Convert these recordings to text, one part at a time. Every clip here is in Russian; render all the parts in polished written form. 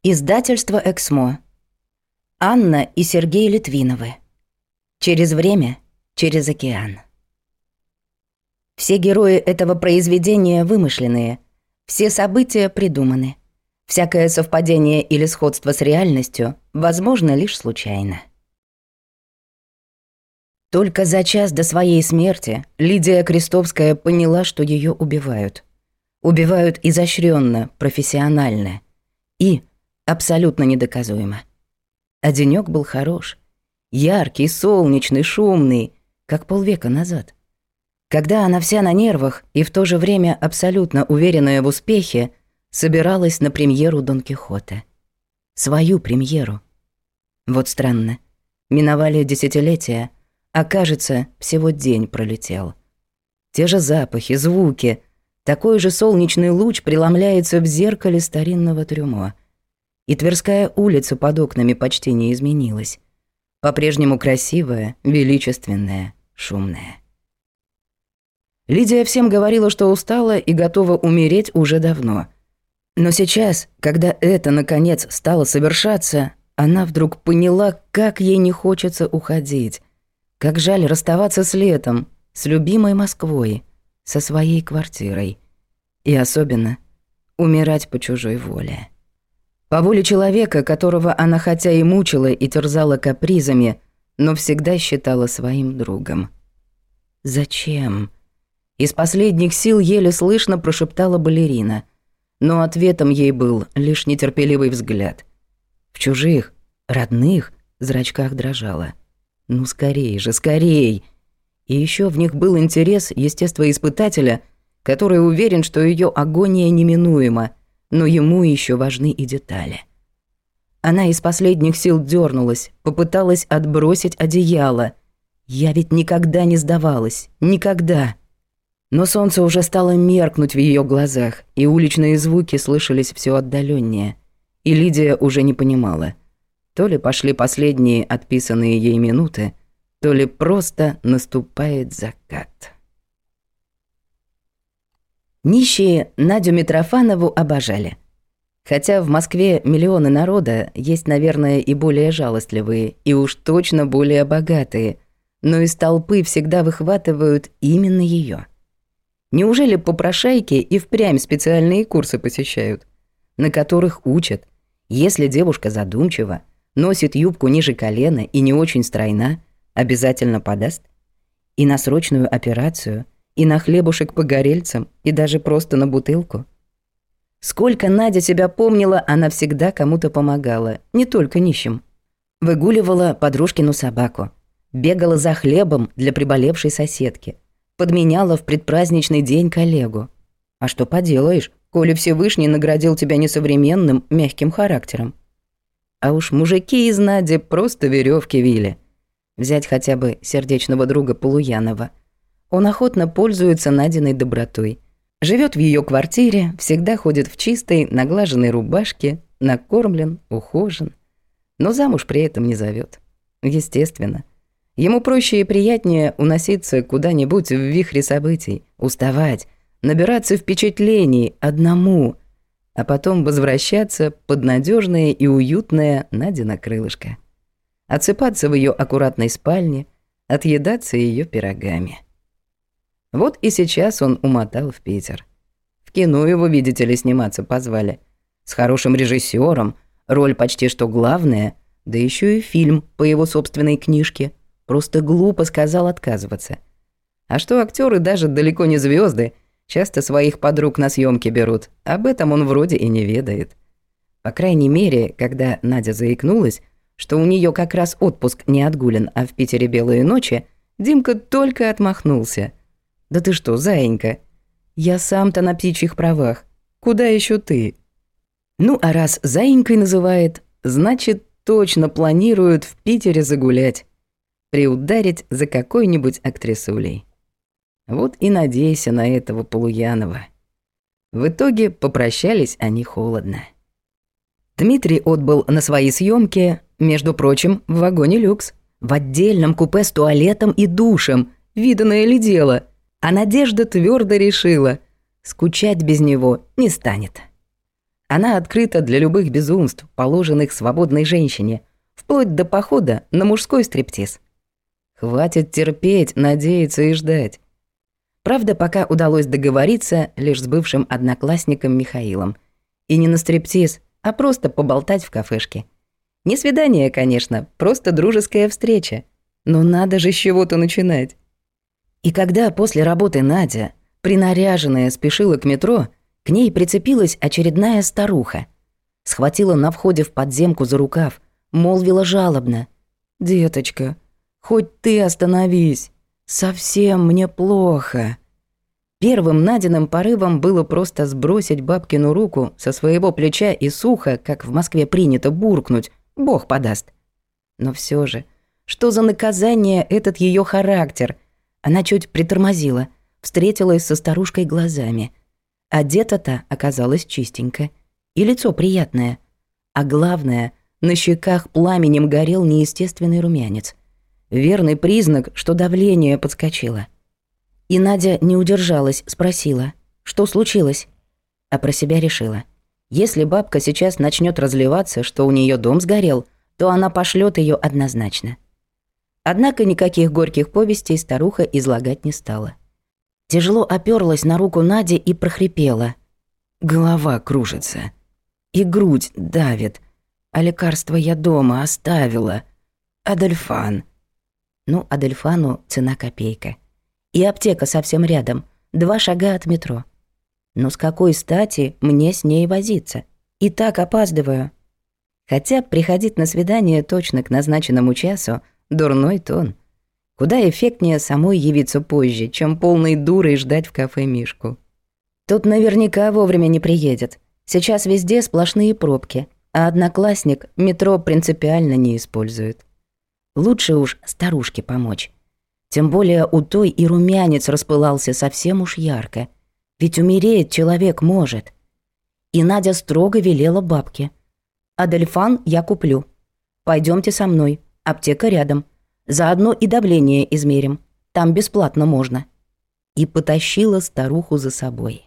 Издательство «Эксмо». Анна и Сергей Литвиновы. Через время, через океан. Все герои этого произведения вымышленные, все события придуманы. Всякое совпадение или сходство с реальностью возможно лишь случайно. Только за час до своей смерти Лидия Крестовская поняла, что ее убивают. Убивают изощренно, профессионально и абсолютно недоказуемо. А денёк был хорош. Яркий, солнечный, шумный, как полвека назад. Когда она вся на нервах и в то же время абсолютно уверенная в успехе, собиралась на премьеру Дон Кихота. Свою премьеру. Вот странно. Миновали десятилетия, а кажется, всего день пролетел. Те же запахи, звуки. Такой же солнечный луч преломляется в зеркале старинного трюмо. И Тверская улица под окнами почти не изменилась. По-прежнему красивая, величественная, шумная. Лидия всем говорила, что устала и готова умереть уже давно. Но сейчас, когда это, наконец, стало совершаться, она вдруг поняла, как ей не хочется уходить. Как жаль расставаться с летом, с любимой Москвой, со своей квартирой. И особенно умирать по чужой воле. По воле человека, которого она хотя и мучила и терзала капризами, но всегда считала своим другом. «Зачем?» Из последних сил еле слышно прошептала балерина, но ответом ей был лишь нетерпеливый взгляд. В чужих, родных зрачках дрожала. «Ну скорей же, скорей!» И еще в них был интерес естествоиспытателя, который уверен, что ее агония неминуема, но ему еще важны и детали. Она из последних сил дернулась, попыталась отбросить одеяло. Я ведь никогда не сдавалась, никогда. Но солнце уже стало меркнуть в ее глазах, и уличные звуки слышались все отдаленнее. И Лидия уже не понимала, то ли пошли последние отписанные ей минуты, то ли просто наступает закат. Нищие Надю Митрофанову обожали. Хотя в Москве миллионы народа, есть, наверное, и более жалостливые, и уж точно более богатые, но из толпы всегда выхватывают именно ее. Неужели попрошайки и впрямь специальные курсы посещают, на которых учат, если девушка задумчива, носит юбку ниже колена и не очень стройна, обязательно подаст? И на срочную операцию, и на хлебушек погорельцам, и даже просто на бутылку. Сколько Надя себя помнила, она всегда кому-то помогала, не только нищим. Выгуливала подружкину собаку, бегала за хлебом для приболевшей соседки, подменяла в предпраздничный день коллегу. А что поделаешь, коли Всевышний наградил тебя несовременным, мягким характером. А уж мужики из Нади просто веревки вили. Взять хотя бы сердечного друга Полуянова. Он охотно пользуется Надиной добротой. Живет в ее квартире, всегда ходит в чистой, наглаженной рубашке, накормлен, ухожен. Но замуж при этом не зовет. Естественно. Ему проще и приятнее уноситься куда-нибудь в вихре событий, уставать, набираться впечатлений одному, а потом возвращаться под надежное и уютное Надино крылышко. Отсыпаться в ее аккуратной спальне, отъедаться ее пирогами. Вот и сейчас он умотал в Питер. В кино его, видите ли, сниматься позвали. С хорошим режиссером, роль почти что главная, да еще и фильм по его собственной книжке. Просто глупо сказал отказываться. А что актеры даже далеко не звезды, часто своих подруг на съемки берут, об этом он вроде и не ведает. По крайней мере, когда Надя заикнулась, что у нее как раз отпуск не отгулен, а в Питере белые ночи, Димка только отмахнулся. «Да ты что, заинька? Я сам-то на птичьих правах. Куда еще ты?» Ну, а раз заинькой называет, значит, точно планирует в Питере загулять. Приударить за какой-нибудь актрисулей. Вот и надейся на этого Полуянова. В итоге попрощались они холодно. Дмитрий отбыл на свои съемки, между прочим, в вагоне люкс, в отдельном купе с туалетом и душем, виданное ли дело. А Надежда твердо решила, скучать без него не станет. Она открыта для любых безумств, положенных свободной женщине, вплоть до похода на мужской стриптиз. Хватит терпеть, надеяться и ждать. Правда, пока удалось договориться лишь с бывшим одноклассником Михаилом. И не на стриптиз, а просто поболтать в кафешке. Не свидание, конечно, просто дружеская встреча. Но надо же с чего-то начинать. И когда после работы Надя, принаряженная, спешила к метро, к ней прицепилась очередная старуха. Схватила на входе в подземку за рукав, молвила жалобно: «Деточка, хоть ты остановись, совсем мне плохо». Первым Надиным порывом было просто сбросить бабкину руку со своего плеча и сухо, как в Москве принято, буркнуть: «Бог подаст». Но все же, что за наказание этот ее характер? Она чуть притормозила, встретилась со старушкой глазами. Одета-то оказалась чистенько, и лицо приятное. А главное, на щеках пламенем горел неестественный румянец. Верный признак, что давление подскочило. И Надя не удержалась, спросила: «Что случилось?» А про себя решила: если бабка сейчас начнет разливаться, что у нее дом сгорел, то она пошлет ее однозначно. Однако никаких горьких повестей старуха излагать не стала. Тяжело оперлась на руку Нади и прохрипела: «Голова кружится. И грудь давит. А лекарство я дома оставила. Адельфан». Ну, Адельфану цена копейка. И аптека совсем рядом, 2 шага от метро. Но с какой стати мне с ней возиться? И так опаздываю. Хотя приходить на свидание точно к назначенному часу — дурной тон. Куда эффектнее самой явиться позже, чем полной дурой ждать в кафе Мишку. Тут наверняка вовремя не приедет. Сейчас везде сплошные пробки, а одноклассник метро принципиально не использует. Лучше уж старушке помочь. Тем более у той и румянец распылался совсем уж ярко. Ведь умереть человек может. И Надя строго велела бабке: «Адельфан я куплю. Пойдемте со мной, аптека рядом. Заодно и давление измерим. Там бесплатно можно». И потащила старуху за собой.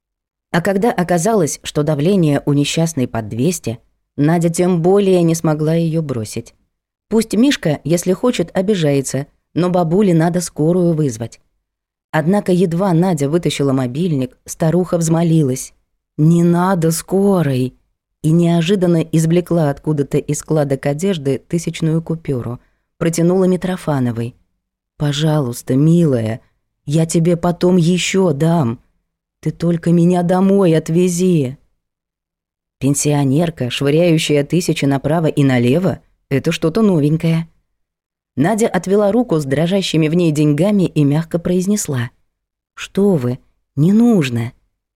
А когда оказалось, что давление у несчастной под 200, Надя тем более не смогла ее бросить. Пусть Мишка, если хочет, обижается, но бабуле надо скорую вызвать. Однако едва Надя вытащила мобильник, старуха взмолилась: «Не надо скорой!» И неожиданно извлекла откуда-то из складок одежды 1000-ную купюру, протянула Митрофановой: «Пожалуйста, милая, я тебе потом еще дам. Ты только меня домой отвези». Пенсионерка, швыряющая 1000 направо и налево, это что-то новенькое. Надя отвела руку с дрожащими в ней деньгами и мягко произнесла: «Что вы, не нужно».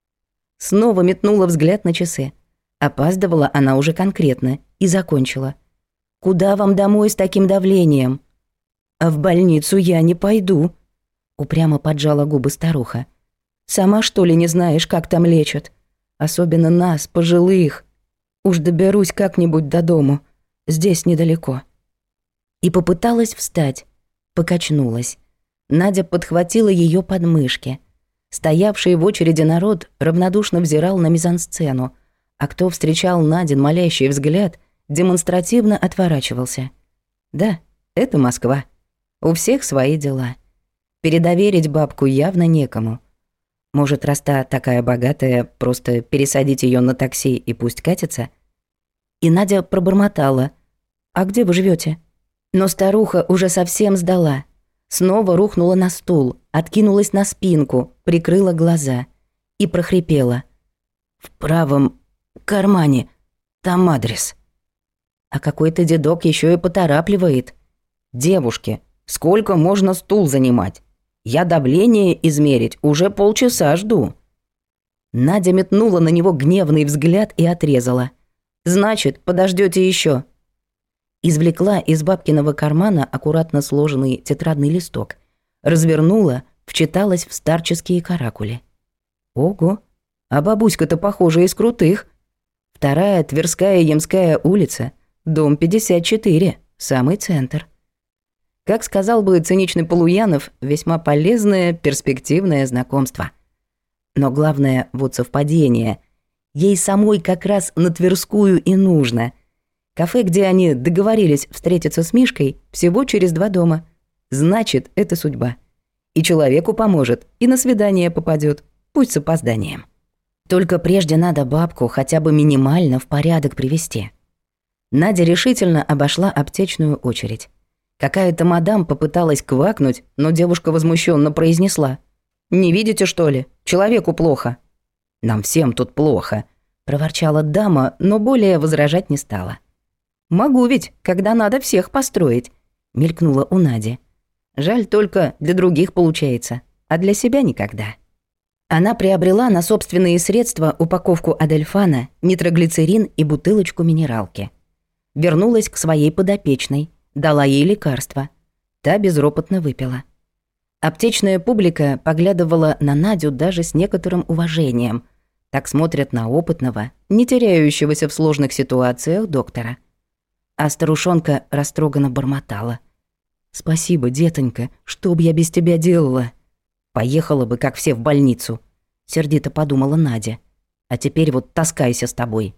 Снова метнула взгляд на часы. Опаздывала она уже конкретно и закончила: «Куда вам домой с таким давлением?» «А в больницу я не пойду», — упрямо поджала губы старуха. «Сама что ли не знаешь, как там лечат? Особенно нас, пожилых. Уж доберусь как-нибудь до дому. Здесь недалеко». И попыталась встать, покачнулась. Надя подхватила ее подмышки. Стоявший в очереди народ равнодушно взирал на мизансцену, а кто встречал Надин молящий взгляд, демонстративно отворачивался. Да, это Москва. У всех свои дела. Передоверить бабку явно некому. Может, раз та такая богатая, просто пересадить ее на такси и пусть катится? И Надя пробормотала: «А где вы живете?» Но старуха уже совсем сдала. Снова рухнула на стул, откинулась на спинку, прикрыла глаза и прохрипела: «В правом кармане, там адрес». А какой-то дедок еще и поторапливает: «Девушке, сколько можно стул занимать? Я давление измерить уже полчаса жду». Надя метнула на него гневный взгляд и отрезала: «Значит, подождете еще». Извлекла из бабкиного кармана аккуратно сложенный тетрадный листок, развернула, вчиталась в старческие каракули. Ого, а бабуська-то, похоже, из крутых. 2-я Тверская Ямская улица, дом 54, самый центр. Как сказал бы циничный Полуянов, весьма полезное, перспективное знакомство. Но главное, вот совпадение. Ей самой как раз на Тверскую и нужно. Кафе, где они договорились встретиться с Мишкой, всего через 2 дома. Значит, это судьба. И человеку поможет, и на свидание попадет, пусть с опозданием. Только прежде надо бабку хотя бы минимально в порядок привести. Надя решительно обошла аптечную очередь. Какая-то мадам попыталась квакнуть, но девушка возмущенно произнесла: «Не видите, что ли? Человеку плохо». «Нам всем тут плохо», – проворчала дама, но более возражать не стала. «Могу ведь, когда надо всех построить», – мелькнула у Нади. «Жаль, только для других получается, а для себя никогда». Она приобрела на собственные средства упаковку Адельфана, нитроглицерин и бутылочку минералки. Вернулась к своей подопечной, дала ей лекарство. Та безропотно выпила. Аптечная публика поглядывала на Надю даже с некоторым уважением. Так смотрят на опытного, не теряющегося в сложных ситуациях доктора. А старушонка растроганно бормотала: «Спасибо, детонька, что б я без тебя делала?» «Поехала бы, как все, в больницу», — сердито подумала Надя. «А теперь вот таскайся с тобой».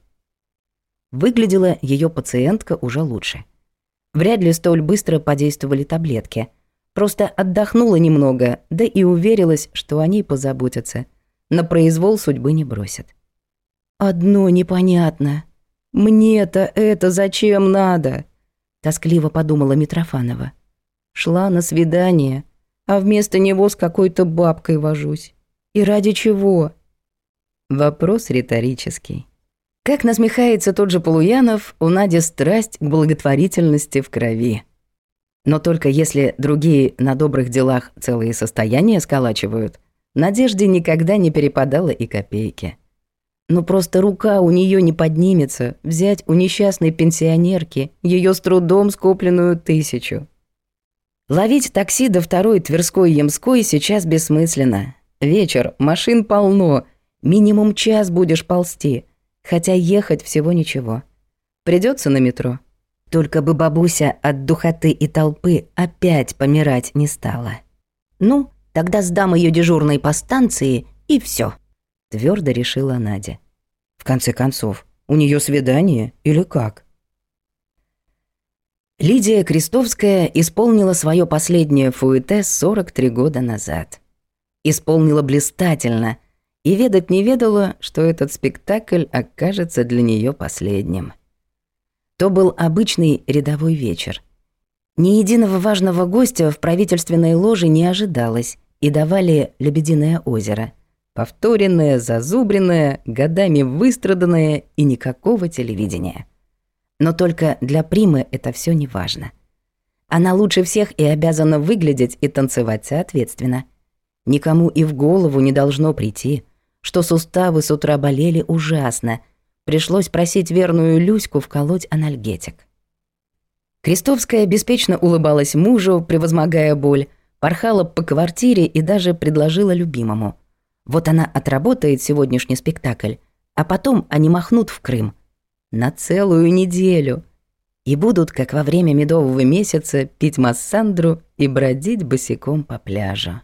Выглядела ее пациентка уже лучше. Вряд ли столь быстро подействовали таблетки. Просто отдохнула немного, да и уверилась, что о ней позаботятся. На произвол судьбы не бросят. «Одно непонятно. Мне-то это зачем надо?» Тоскливо подумала Митрофанова. «Шла на свидание, а вместо него с какой-то бабкой вожусь. И ради чего?» Вопрос риторический. Как насмехается тот же Полуянов, у Нади страсть к благотворительности в крови. Но только если другие на добрых делах целые состояния сколачивают, Надежде никогда не перепадало и копейки. Но просто рука у нее не поднимется взять у несчастной пенсионерки ее с трудом скопленную 1000. Ловить такси до 2-й Тверской-Ямской сейчас бессмысленно. Вечер, машин полно, минимум час будешь ползти, хотя ехать всего ничего. Придется на метро. Только бы бабуся от духоты и толпы опять помирать не стала. «Ну, тогда сдам ее дежурной по станции, и все, твердо решила Надя. В конце концов, у нее свидание или как? Лидия Крестовская исполнила свое последнее фуэте 43 года назад. Исполнила блистательно и ведать не ведала, что этот спектакль окажется для нее последним. То был обычный рядовой вечер. Ни единого важного гостя в правительственной ложе не ожидалось, и давали «Лебединое озеро». Повторенное, зазубренное, годами выстраданное и никакого телевидения. Но только для Примы это все не важно. Она лучше всех и обязана выглядеть и танцевать соответственно. Никому и в голову не должно прийти, что суставы с утра болели ужасно. Пришлось просить верную Люську вколоть анальгетик. Крестовская беспечно улыбалась мужу, превозмогая боль, порхала по квартире и даже предложила любимому. Вот она отработает сегодняшний спектакль, а потом они махнут в Крым. На целую неделю. И будут, как во время медового месяца, пить массандру и бродить босиком по пляжу.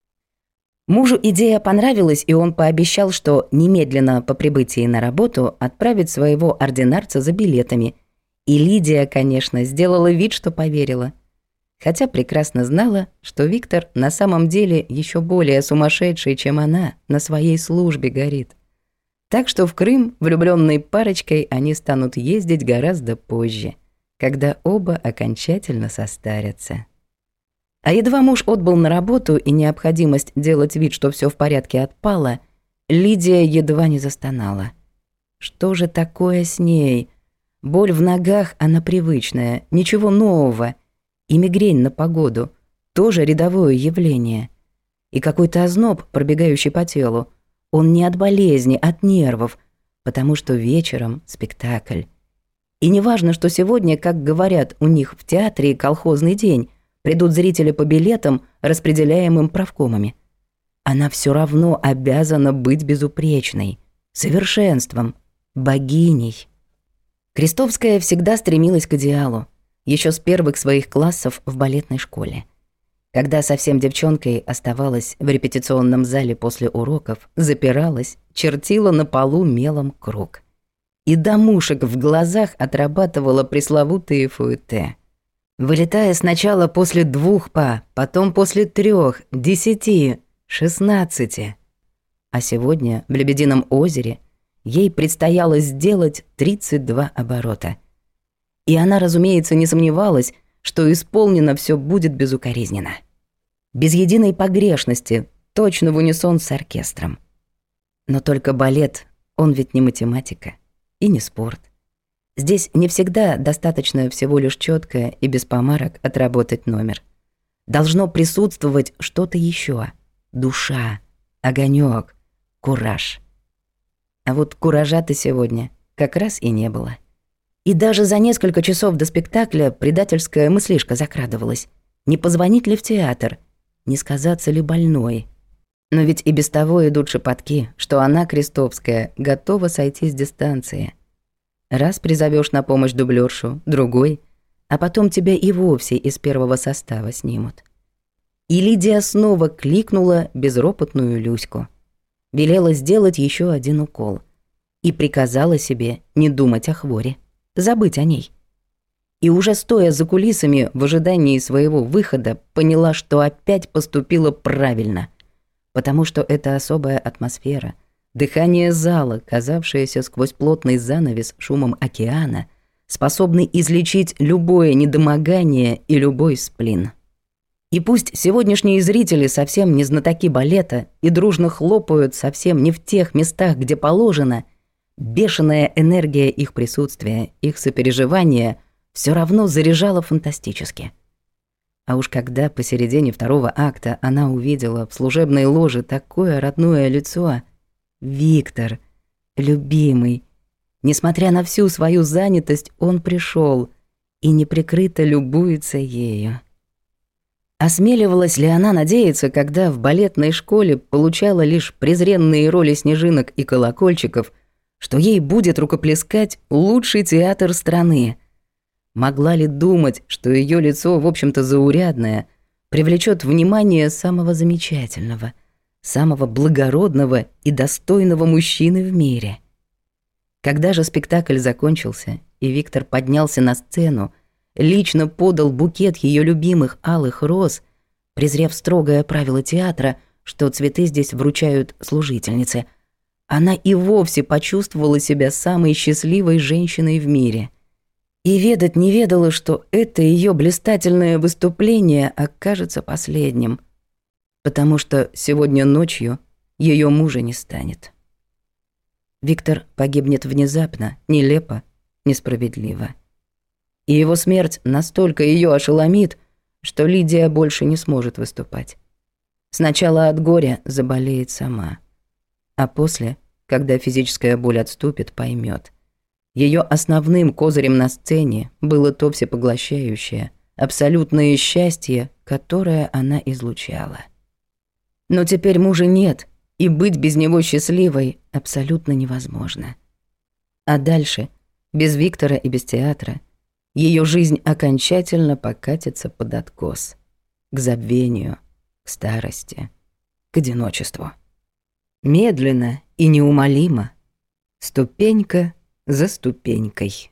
Мужу идея понравилась, и он пообещал, что немедленно по прибытии на работу отправит своего ординарца за билетами. И Лидия, конечно, сделала вид, что поверила. Хотя прекрасно знала, что Виктор на самом деле еще более сумасшедший, чем она, на своей службе горит. Так что в Крым влюбленной парочкой они станут ездить гораздо позже, когда оба окончательно состарятся. А едва муж отбыл на работу и необходимость делать вид, что все в порядке, отпала, Лидия едва не застонала. Что же такое с ней? Боль в ногах, она привычная, ничего нового. И мигрень на погоду – тоже рядовое явление. И какой-то озноб, пробегающий по телу. Он не от болезни, от нервов, потому что вечером спектакль. И неважно, что сегодня, как говорят у них в театре, колхозный день, придут зрители по билетам, распределяемым правкомами. Она все равно обязана быть безупречной, совершенством, богиней. Крестовская всегда стремилась к идеалу, еще с первых своих классов в балетной школе. Когда совсем девчонкой оставалась в репетиционном зале после уроков, запиралась, чертила на полу мелом круг. И до мушек в глазах отрабатывала пресловутые фуэте. Вылетая сначала после 2 па, потом после 3, 10, 16. А сегодня в Лебедином озере ей предстояло сделать 32 оборота. И она, разумеется, не сомневалась, что исполнено все будет безукоризненно. Без единой погрешности, точно в унисон с оркестром. Но только балет, он ведь не математика и не спорт. Здесь не всегда достаточно всего лишь четко и без помарок отработать номер. Должно присутствовать что-то еще: душа, огонек, кураж. А вот куража-то сегодня как раз и не было. И даже за несколько часов до спектакля предательская мыслишка закрадывалась. Не позвонить ли в театр? Не сказаться ли больной? Но ведь и без того идут шепотки, что она, Крестовская, готова сойти с дистанции. Раз призовешь на помощь дублершу, другой, а потом тебя и вовсе из первого состава снимут. И Лидия снова кликнула безропотную Люську. Велела сделать еще один укол. И приказала себе не думать о хворе, забыть о ней. И уже стоя за кулисами в ожидании своего выхода, поняла, что опять поступила правильно. Потому что эта особая атмосфера, дыхание зала, казавшееся сквозь плотный занавес шумом океана, способны излечить любое недомогание и любой сплин. И пусть сегодняшние зрители совсем не знатоки балета и дружно хлопают совсем не в тех местах, где положено, бешеная энергия их присутствия, их сопереживания все равно заряжала фантастически. А уж когда посередине 2-го акта она увидела в служебной ложе такое родное лицо, Виктор, любимый, несмотря на всю свою занятость, он пришел и неприкрыто любуется ею. Осмеливалась ли она надеяться, когда в балетной школе получала лишь презренные роли снежинок и колокольчиков, что ей будет рукоплескать лучший театр страны? Могла ли думать, что ее лицо, в общем-то заурядное, привлечет внимание самого замечательного, самого благородного и достойного мужчины в мире? Когда же спектакль закончился, и Виктор поднялся на сцену, лично подал букет ее любимых алых роз, презрев строгое правило театра, что цветы здесь вручают служительнице, она и вовсе почувствовала себя самой счастливой женщиной в мире. И ведать не ведала, что это ее блистательное выступление окажется последним, потому что сегодня ночью ее мужа не станет. Виктор погибнет внезапно, нелепо, несправедливо. И его смерть настолько ее ошеломит, что Лидия больше не сможет выступать. Сначала от горя заболеет сама, а после, когда физическая боль отступит, поймет. Ее основным козырем на сцене было то всепоглощающее, абсолютное счастье, которое она излучала. Но теперь мужа нет, и быть без него счастливой абсолютно невозможно. А дальше, без Виктора и без театра, ее жизнь окончательно покатится под откос, к забвению, к старости, к одиночеству. Медленно и неумолимо, ступенька за ступенькой.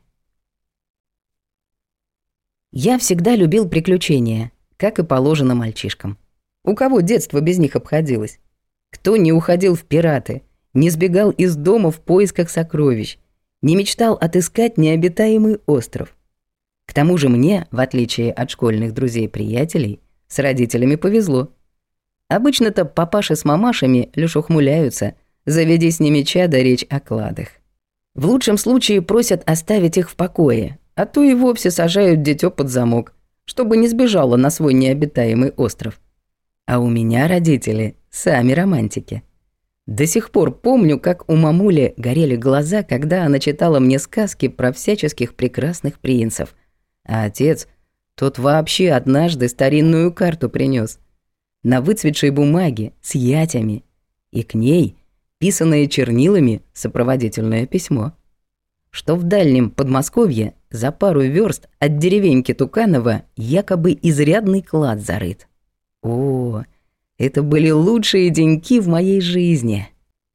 Я всегда любил приключения, как и положено мальчишкам. У кого детство без них обходилось? Кто не уходил в пираты, не сбегал из дома в поисках сокровищ, не мечтал отыскать необитаемый остров? К тому же мне, в отличие от школьных друзей-приятелей, с родителями повезло. Обычно-то папаши с мамашами лишь ухмыляются, заведи с ними чадо речь о кладах. В лучшем случае просят оставить их в покое, а то и вовсе сажают дитё под замок, чтобы не сбежало на свой необитаемый остров. А у меня родители сами романтики. До сих пор помню, как у мамули горели глаза, когда она читала мне сказки про всяческих прекрасных принцев. А отец, тот вообще однажды старинную карту принёс. На выцветшей бумаге с ятями. И к ней писанное чернилами сопроводительное письмо. Что в дальнем Подмосковье за пару верст от деревеньки Туканова якобы изрядный клад зарыт. О, это были лучшие деньки в моей жизни.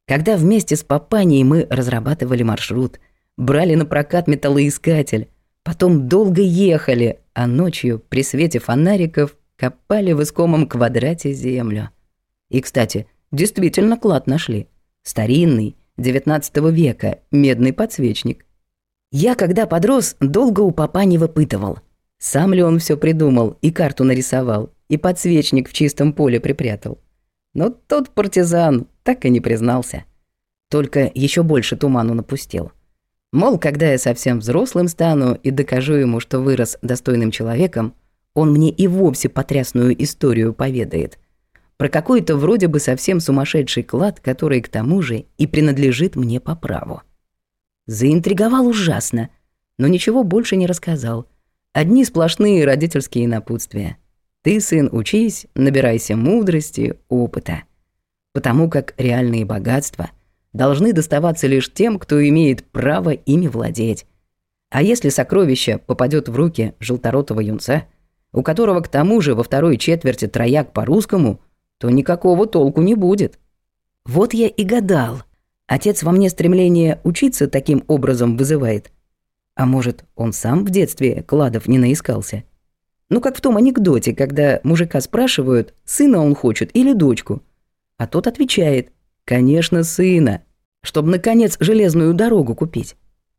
Когда вместе с Папаней мы разрабатывали маршрут, брали на прокат металлоискатель, потом долго ехали, а ночью при свете фонариков копали в искомом квадрате землю. И, кстати, действительно клад нашли. Старинный, 19 века, медный подсвечник. Я, когда подрос, долго у Папани выпытывал, сам ли он все придумал и карту нарисовал, и подсвечник в чистом поле припрятал. Но тот партизан так и не признался. Только еще больше туману напустил. Мол, когда я совсем взрослым стану и докажу ему, что вырос достойным человеком, он мне и вовсе потрясную историю поведает. Про какой-то вроде бы совсем сумасшедший клад, который к тому же и принадлежит мне по праву. Заинтриговал ужасно, но ничего больше не рассказал. Одни сплошные родительские напутствия. Ты, сын, учись, набирайся мудрости, опыта. Потому как реальные богатства должны доставаться лишь тем, кто имеет право ими владеть. А если сокровище попадет в руки желторотого юнца, у которого к тому же во второй четверти трояк по-русскому, то никакого толку не будет. Вот я и гадал. Отец во мне стремление учиться таким образом вызывает. А может, он сам в детстве кладов не наискался? Ну, как в том анекдоте, когда мужика спрашивают, сына он хочет или дочку. А тот отвечает, конечно, сына, чтобы, наконец, железную дорогу купить.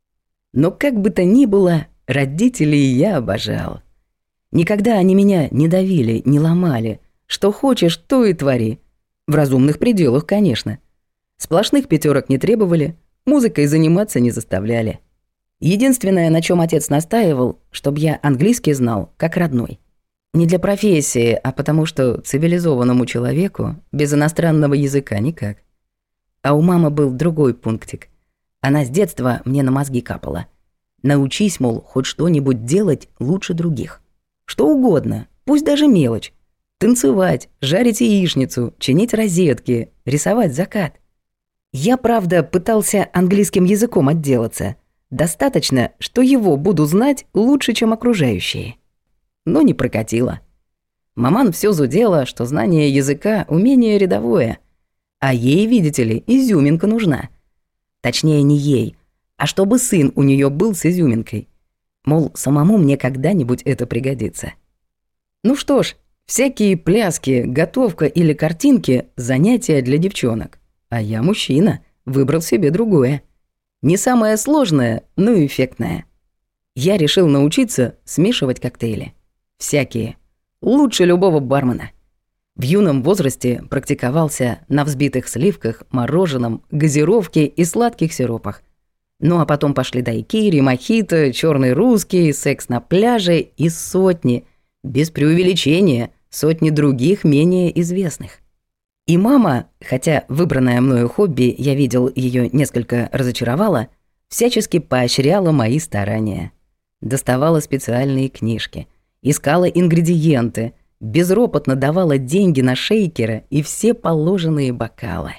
Но как бы то ни было, родителей я обожал. Никогда они меня не давили, не ломали. Что хочешь, то и твори. В разумных пределах, конечно. Сплошных пятерок не требовали, музыкой заниматься не заставляли. Единственное, на чем отец настаивал, чтобы я английский знал, как родной. Не для профессии, а потому что цивилизованному человеку без иностранного языка никак. А у мамы был другой пунктик. Она с детства мне на мозги капала. Научись, мол, хоть что-нибудь делать лучше других. Что угодно, пусть даже мелочь. Танцевать, жарить яичницу, чинить розетки, рисовать закат. Я, правда, пытался английским языком отделаться. Достаточно, что его буду знать лучше, чем окружающие. Но не прокатило. Маман все зудела, что знание языка – умение рядовое. А ей, видите ли, изюминка нужна. Точнее, не ей, а чтобы сын у нее был с изюминкой. Мол, самому мне когда-нибудь это пригодится. Ну что ж, всякие пляски, готовка или картинки – занятия для девчонок. А я мужчина, выбрал себе другое. Не самое сложное, но эффектное. Я решил научиться смешивать коктейли. Всякие. Лучше любого бармена. В юном возрасте практиковался на взбитых сливках, мороженом, газировке и сладких сиропах. Ну а потом пошли дайкири, мохито, черный русский, секс на пляже и сотни, без преувеличения, сотни других менее известных. И мама, хотя выбранное мною хобби, я видел, ее несколько разочаровала, всячески поощряла мои старания. Доставала специальные книжки, искала ингредиенты, безропотно давала деньги на шейкеры и все положенные бокалы.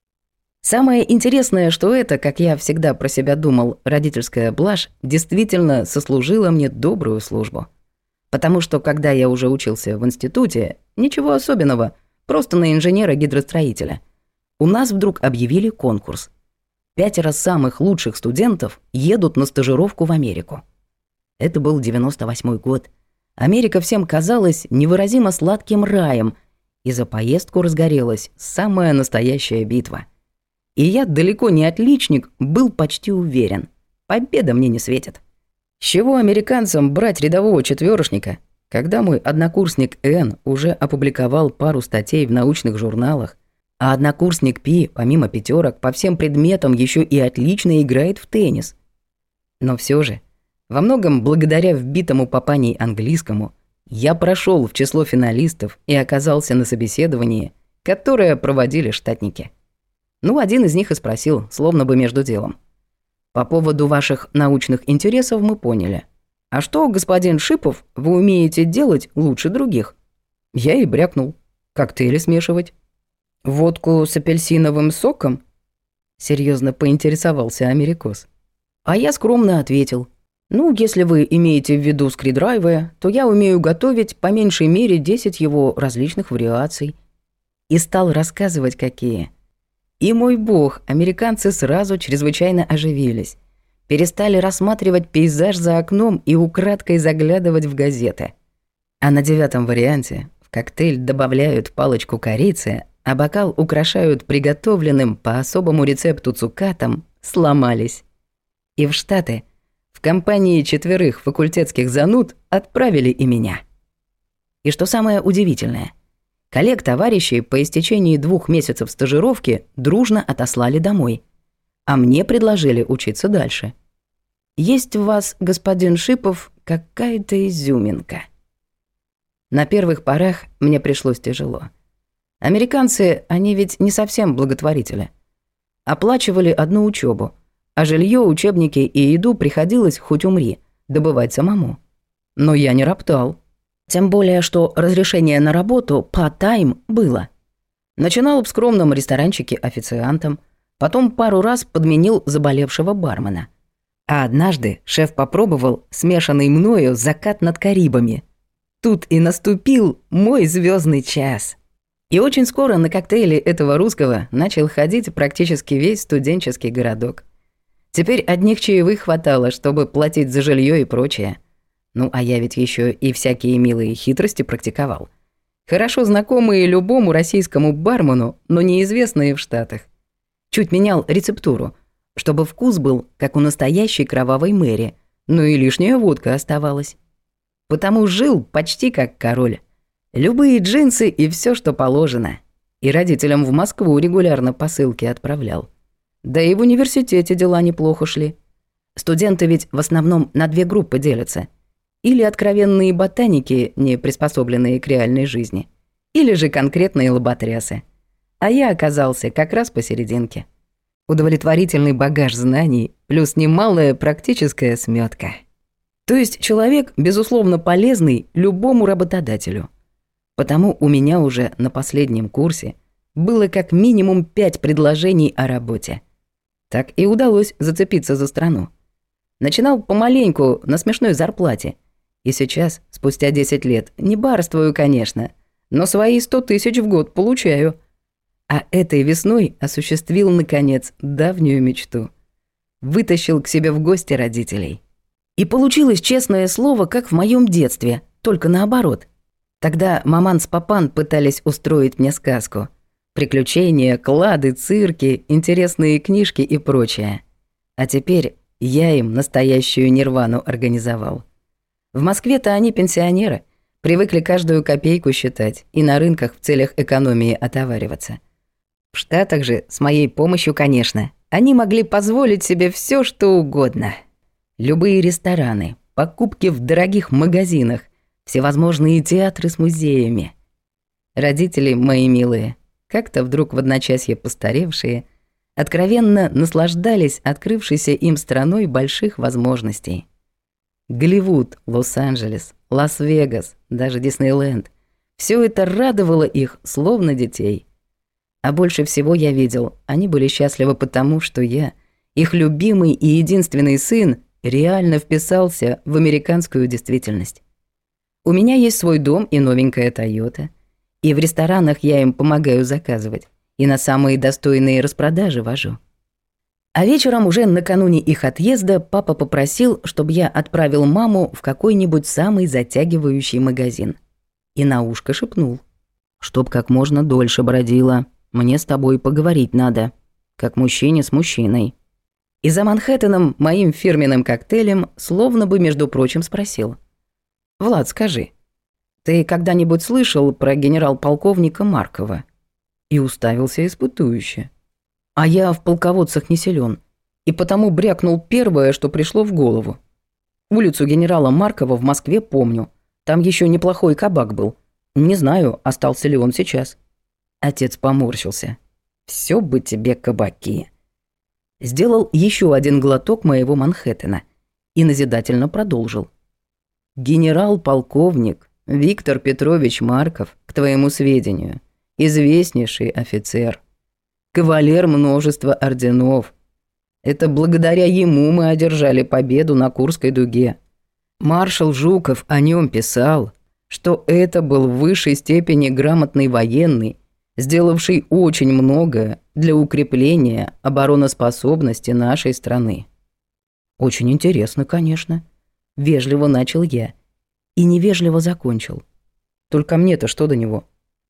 Самое интересное, что это, как я всегда про себя думал, родительская блажь действительно сослужила мне добрую службу. Потому что, когда я уже учился в институте, ничего особенного, просто на инженера-гидростроителя, у нас вдруг объявили конкурс. 5 самых лучших студентов едут на стажировку в Америку. Это был 98-й год. Америка всем казалась невыразимо сладким раем, и за поездку разгорелась самая настоящая битва. И я, далеко не отличник, был почти уверен. Победа мне не светит. С чего американцам брать рядового четверошника, когда мой однокурсник Н уже опубликовал пару статей в научных журналах, а однокурсник Пи, помимо пятерок, по всем предметам еще и отлично играет в теннис. Но все же, во многом благодаря вбитому Папаней английскому, я прошел в число финалистов и оказался на собеседовании, которое проводили штатники. Ну, один из них и спросил, словно бы между делом. «По поводу ваших научных интересов мы поняли. А что, господин Шипов, вы умеете делать лучше других?» Я и брякнул. «Коктейли смешивать». «Водку с апельсиновым соком?» Серьезно поинтересовался америкос. А я скромно ответил. «Ну, если вы имеете в виду скридрайвы, то я умею готовить по меньшей мере 10 его различных вариаций». И стал рассказывать, какие. И, мой бог, американцы сразу чрезвычайно оживились. Перестали рассматривать пейзаж за окном и украдкой заглядывать в газеты. А на 9-м варианте в коктейль добавляют палочку корицы, а бокал украшают приготовленным по особому рецепту цукатом, сломались. И в Штаты в компании 4 факультетских зануд отправили и меня. И что самое удивительное, коллег товарищей по истечении 2 месяцев стажировки дружно отослали домой, а мне предложили учиться дальше. Есть в вас, господин Шипов, какая-то изюминка. На первых порах мне пришлось тяжело. Американцы, они ведь не совсем благотворители. Оплачивали одну учебу, а жилье, учебники и еду приходилось, хоть умри, добывать самому. Но я не роптал. Тем более, что разрешение на работу part-time было. Начинал в скромном ресторанчике официантом, потом пару раз подменил заболевшего бармена. А однажды шеф попробовал смешанный мною закат над Карибами. Тут и наступил мой звездный час. И очень скоро на коктейли этого русского начал ходить практически весь студенческий городок. Теперь одних чаевых хватало, чтобы платить за жилье и прочее. Ну, а я ведь еще и всякие милые хитрости практиковал. Хорошо знакомые любому российскому бармену, но неизвестные в Штатах. Чуть менял рецептуру, чтобы вкус был, как у настоящей кровавой Мэри, но и лишняя водка оставалась. Потому жил почти как король. Любые джинсы и все, что положено. И родителям в Москву регулярно посылки отправлял. Да и в университете дела неплохо шли. Студенты ведь в основном на 2 группы делятся. Или откровенные ботаники, не приспособленные к реальной жизни, или же конкретные лоботрясы. А я оказался как раз посерединке. Удовлетворительный багаж знаний плюс немалая практическая смётка. То есть человек, безусловно, полезный любому работодателю. Потому у меня уже на последнем курсе было как минимум 5 предложений о работе. Так и удалось зацепиться за страну. Начинал помаленьку, на смешной зарплате. И сейчас, спустя 10 лет, не барствую, конечно, но свои 100 000 в год получаю. А этой весной осуществил, наконец, давнюю мечту. Вытащил к себе в гости родителей. И получилось, честное слово, как в моем детстве, только наоборот. Тогда маман с папан пытались устроить мне сказку. Приключения, клады, цирки, интересные книжки и прочее. А теперь я им настоящую нирвану организовал. В Москве-то они пенсионеры, привыкли каждую копейку считать и на рынках в целях экономии отовариваться. В Штатах же, с моей помощью, конечно, они могли позволить себе все, что угодно. Любые рестораны, покупки в дорогих магазинах, всевозможные театры с музеями. Родители мои милые, как-то вдруг в одночасье постаревшие, откровенно наслаждались открывшейся им страной больших возможностей. Голливуд, Лос-Анджелес, Лас-Вегас, даже Диснейленд — все это радовало их, словно детей. А больше всего я видел, они были счастливы потому, что я, их любимый и единственный сын, реально вписался в американскую действительность. У меня есть свой дом и новенькая Тойота, и в ресторанах я им помогаю заказывать, и на самые достойные распродажи вожу. А вечером уже накануне их отъезда папа попросил, чтобы я отправил маму в какой-нибудь самый затягивающий магазин. И на ушко шепнул: «Чтоб как можно дольше бродила, мне с тобой поговорить надо, как мужчине с мужчиной». И за Манхэттеном, моим фирменным коктейлем, словно бы, между прочим, спросил: «Влад, скажи, ты когда-нибудь слышал про генерал-полковника Маркова?» И уставился испытующе. А я в полководцах не силен, и потому брякнул первое, что пришло в голову. Улицу генерала Маркова в Москве помню. Там еще неплохой кабак был. Не знаю, остался ли он сейчас. Отец поморщился. «Все бы тебе кабаки». Сделал еще один глоток моего Манхэттена и назидательно продолжил. «Генерал-полковник Виктор Петрович Марков, к твоему сведению, известнейший офицер. Кавалер множества орденов. Это благодаря ему мы одержали победу на Курской дуге. Маршал Жуков о нем писал, что это был в высшей степени грамотный военный, сделавший очень многое для укрепления обороноспособности нашей страны. Очень интересно, конечно. Вежливо начал я и невежливо закончил. Только мне-то что до него?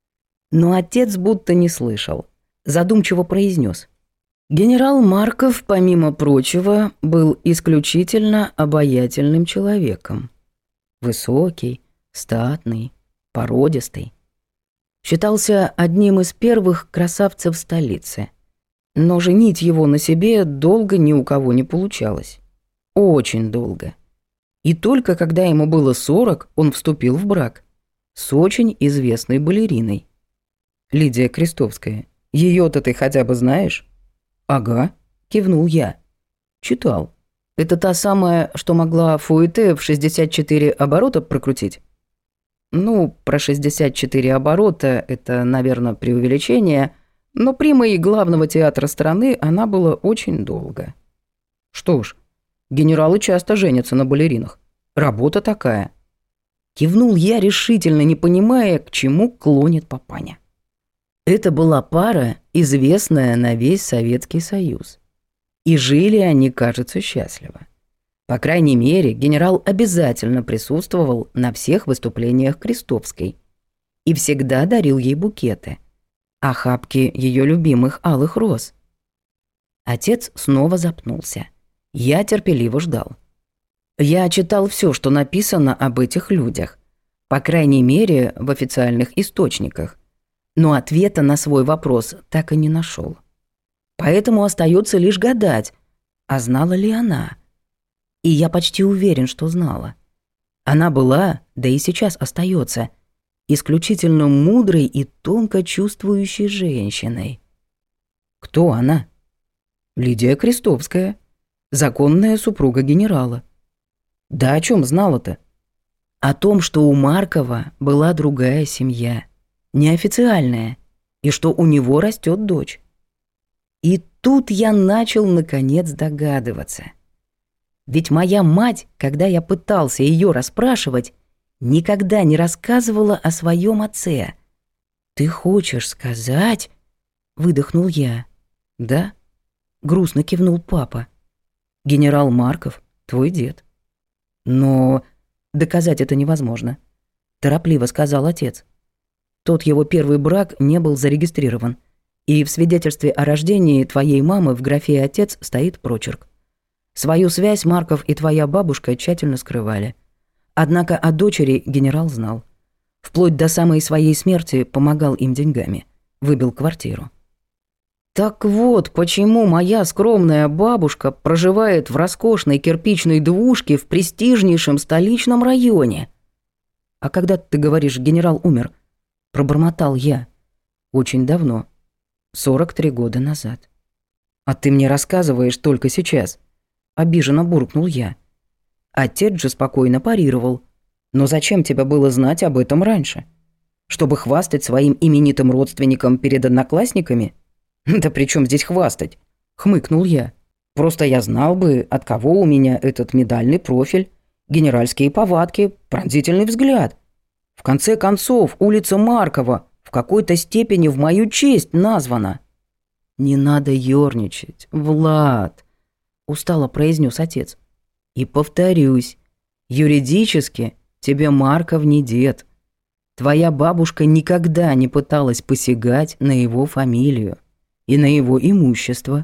Но отец будто не слышал. Задумчиво произнес: генерал Марков, помимо прочего, был исключительно обаятельным человеком. Высокий, статный, породистый. Считался одним из первых красавцев столицы. Но женить его на себе долго ни у кого не получалось. Очень долго. И только когда ему было 40, он вступил в брак с очень известной балериной. Лидия Крестовская. Её-то ты хотя бы знаешь? Ага, кивнул я. Читал. Это та самая, что могла фуэте в 64 оборота прокрутить? Ну, про 64 оборота это, наверное, преувеличение, но примой главного театра страны она была очень долго. Что ж, генералы часто женятся на балеринах. Работа такая. Кивнул я, решительно не понимая, к чему клонит папаня. Это была пара, известная на весь Советский Союз. И жили они, кажется, счастливо. По крайней мере, генерал обязательно присутствовал на всех выступлениях Крестовской и всегда дарил ей букеты, охапки ее любимых алых роз. Отец снова запнулся. Я терпеливо ждал. Я читал все, что написано об этих людях, по крайней мере, в официальных источниках, но ответа на свой вопрос так и не нашел. Поэтому остается лишь гадать, а знала ли она? И я почти уверен, что знала. Она была, да и сейчас остается, исключительно мудрой и тонко чувствующей женщиной. Кто она? Лидия Крестовская, законная супруга генерала. Да о чем знала-то? О том, что у Маркова была другая семья, неофициальная, и что у него растет дочь. И тут я начал наконец догадываться. Ведь моя мать, когда я пытался ее расспрашивать, никогда не рассказывала о своем отце. «Ты хочешь сказать?» — выдохнул я. «Да?» — грустно кивнул папа. «Генерал Марков — твой дед». «Но доказать это невозможно», — торопливо сказал отец. «Тот его первый брак не был зарегистрирован, и в свидетельстве о рождении твоей мамы в графе «отец» стоит прочерк. Свою связь Марков и твоя бабушка тщательно скрывали. Однако о дочери генерал знал. Вплоть до самой своей смерти помогал им деньгами. Выбил квартиру. Так вот, почему моя скромная бабушка проживает в роскошной кирпичной двушке в престижнейшем столичном районе. А когда, ты говоришь, генерал умер? Пробормотал я. Очень давно. 43 года назад. А ты мне рассказываешь только сейчас. Обиженно буркнул я. Отец же спокойно парировал. Но зачем тебе было знать об этом раньше? Чтобы хвастать своим именитым родственникам перед одноклассниками? Да при чем здесь хвастать? Хмыкнул я. Просто я знал бы, от кого у меня этот медальный профиль, генеральские повадки, пронзительный взгляд. В конце концов, улица Маркова в какой-то степени в мою честь названа. Не надо ёрничать, Влад, устало произнес отец. И повторюсь, юридически тебе Марков не дед. Твоя бабушка никогда не пыталась посягать на его фамилию и на его имущество.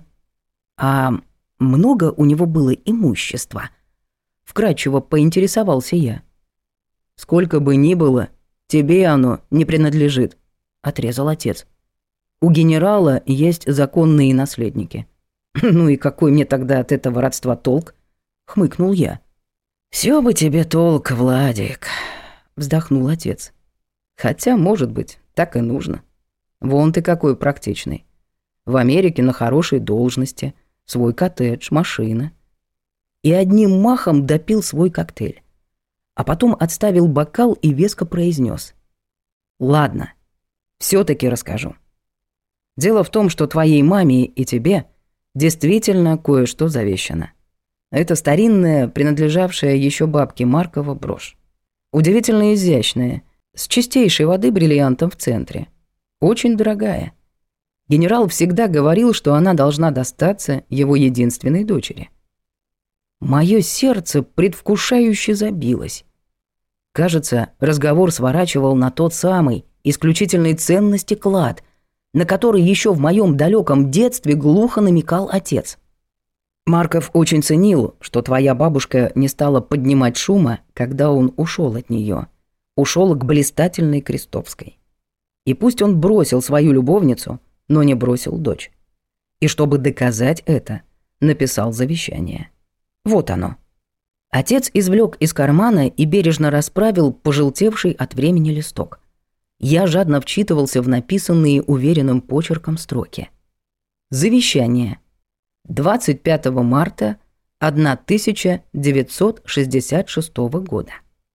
А много у него было имущества? Вкратчиво поинтересовался я. Сколько бы ни было, тебе оно не принадлежит, отрезал отец. У генерала есть законные наследники. Ну и какой мне тогда от этого родства толк? Хмыкнул я. Всё бы тебе толк, Владик, вздохнул отец. Хотя, может быть, так и нужно. Вон ты какой практичный. В Америке на хорошей должности, свой коттедж, машина. И одним махом допил свой коктейль. А потом отставил бокал и веско произнес: «Ладно, всё-таки расскажу. Дело в том, что твоей маме и тебе действительно кое-что завещано. Это старинная, принадлежавшая еще бабке Маркова брошь. Удивительно изящная, с чистейшей воды бриллиантом в центре. Очень дорогая. Генерал всегда говорил, что она должна достаться его единственной дочери. Моё сердце предвкушающе забилось. Кажется, разговор сворачивал на тот самый исключительной ценности клад, на который еще в моем далеком детстве глухо намекал отец. Марков очень ценил, что твоя бабушка не стала поднимать шума, когда он ушел от нее. Ушел к блистательной Крестовской. И пусть он бросил свою любовницу, но не бросил дочь. И чтобы доказать это, написал завещание. Вот оно. Отец извлек из кармана и бережно расправил пожелтевший от времени листок. Я жадно вчитывался в написанные уверенным почерком строки. Завещание. 25 марта 1966 года.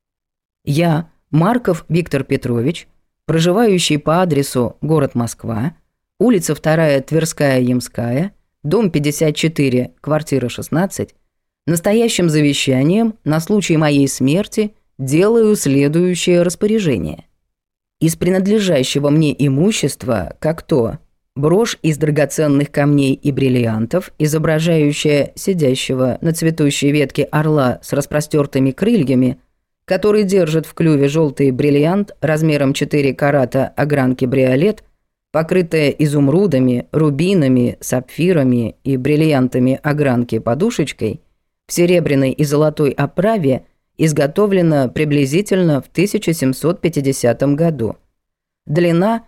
Я, Марков Виктор Петрович, проживающий по адресу город Москва, улица 2 Тверская Ямская, дом 54, квартира 16, настоящим завещанием на случай моей смерти делаю следующее распоряжение. Из принадлежащего мне имущества, как то брошь из драгоценных камней и бриллиантов, изображающая сидящего на цветущей ветке орла с распростертыми крыльями, который держит в клюве желтый бриллиант размером 4 карата огранки бриолет, покрытая изумрудами, рубинами, сапфирами и бриллиантами огранки подушечкой, в серебряной и золотой оправе, изготовлена приблизительно в 1750 году. Длина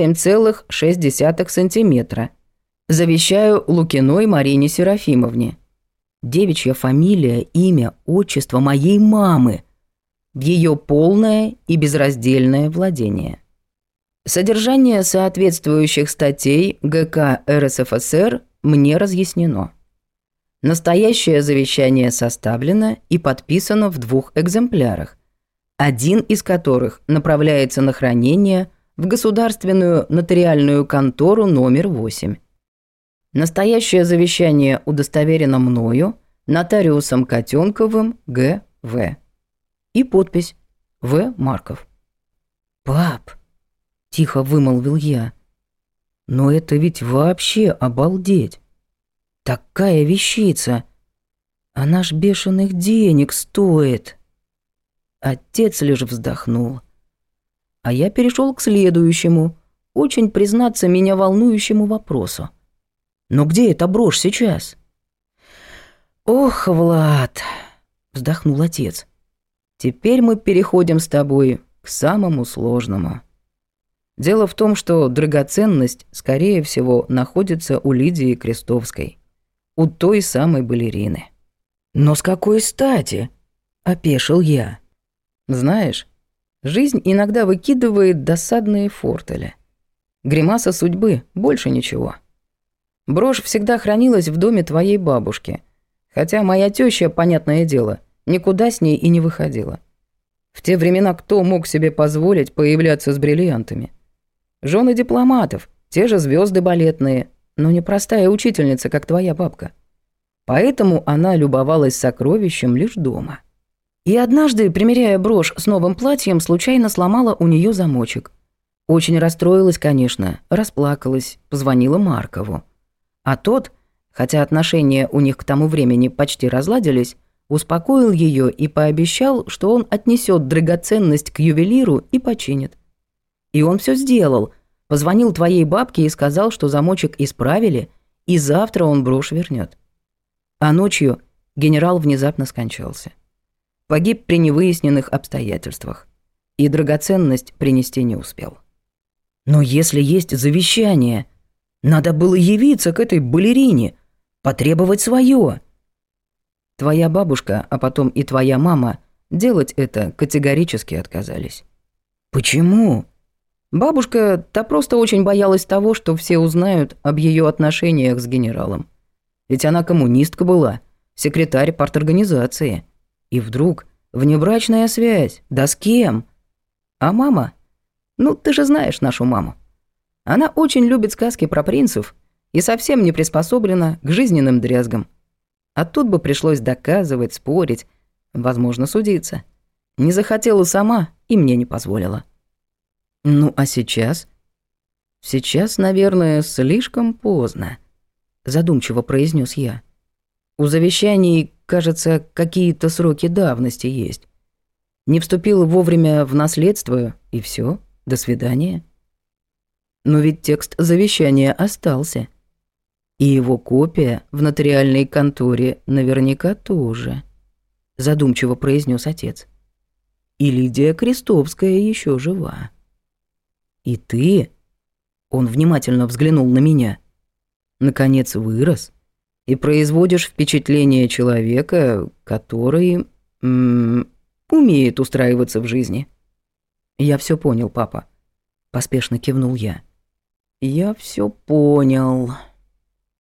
7,6 сантиметра. Завещаю Лукиной Марине Серафимовне. Девичья фамилия, имя, отчество моей мамы. В ее полное и безраздельное владение. Содержание соответствующих статей ГК РСФСР мне разъяснено. Настоящее завещание составлено и подписано в 2 экземплярах, один из которых направляется на хранение в Государственную нотариальную контору номер 8. Настоящее завещание удостоверено мною, нотариусом Котенковым Г.В. И подпись В. Марков. «Пап», – тихо вымолвил я, – «но это ведь вообще обалдеть. Такая вещица, она ж бешеных денег стоит». Отец лишь вздохнул. А я перешел к следующему, очень, признаться, меня волнующему вопросу. «Но где эта брошь сейчас?» «Ох, Влад», – вздохнул отец, – «теперь мы переходим с тобой к самому сложному. Дело в том, что драгоценность, скорее всего, находится у Лидии Крестовской, у той самой балерины». «Но с какой стати?» – опешил я. «Знаешь, жизнь иногда выкидывает досадные фортели. Гримаса судьбы, больше ничего. Брошь всегда хранилась в доме твоей бабушки, хотя моя тёща, понятное дело, никуда с ней и не выходила. В те времена кто мог себе позволить появляться с бриллиантами? Жены дипломатов, те же звезды балетные, но не простая учительница, как твоя бабка. Поэтому она любовалась сокровищем лишь дома. И однажды, примеряя брошь с новым платьем, случайно сломала у нее замочек. Очень расстроилась, конечно, расплакалась, позвонила Маркову. А тот, хотя отношения у них к тому времени почти разладились, успокоил ее и пообещал, что он отнесет драгоценность к ювелиру и починит. И он все сделал, позвонил твоей бабке и сказал, что замочек исправили, и завтра он брошь вернет. А ночью генерал внезапно скончался. Погиб при невыясненных обстоятельствах, и драгоценность принести не успел. Но если есть завещание, надо было явиться к этой балерине, потребовать свое. Твоя бабушка, а потом и твоя мама делать это категорически отказались. Почему? Бабушка-то просто очень боялась того, что все узнают об ее отношениях с генералом. Ведь она коммунистка была, секретарь парторганизации. И вдруг внебрачная связь, да с кем? А мама? Ну, ты же знаешь нашу маму. Она очень любит сказки про принцев и совсем не приспособлена к жизненным дрязгам. А тут бы пришлось доказывать, спорить, возможно, судиться. Не захотела сама и мне не позволила. Ну, а сейчас? Сейчас, наверное, слишком поздно, задумчиво произнес я. У завещаний, кажется, какие-то сроки давности есть. Не вступил вовремя в наследство, и все, до свидания. Но ведь текст завещания остался. И его копия в нотариальной конторе наверняка тоже, задумчиво произнес отец. И Лидия Крестовская еще жива. И ты, он внимательно взглянул на меня, наконец вырос и производишь впечатление человека, который умеет устраиваться в жизни. Я все понял, папа, поспешно кивнул я. Я все понял.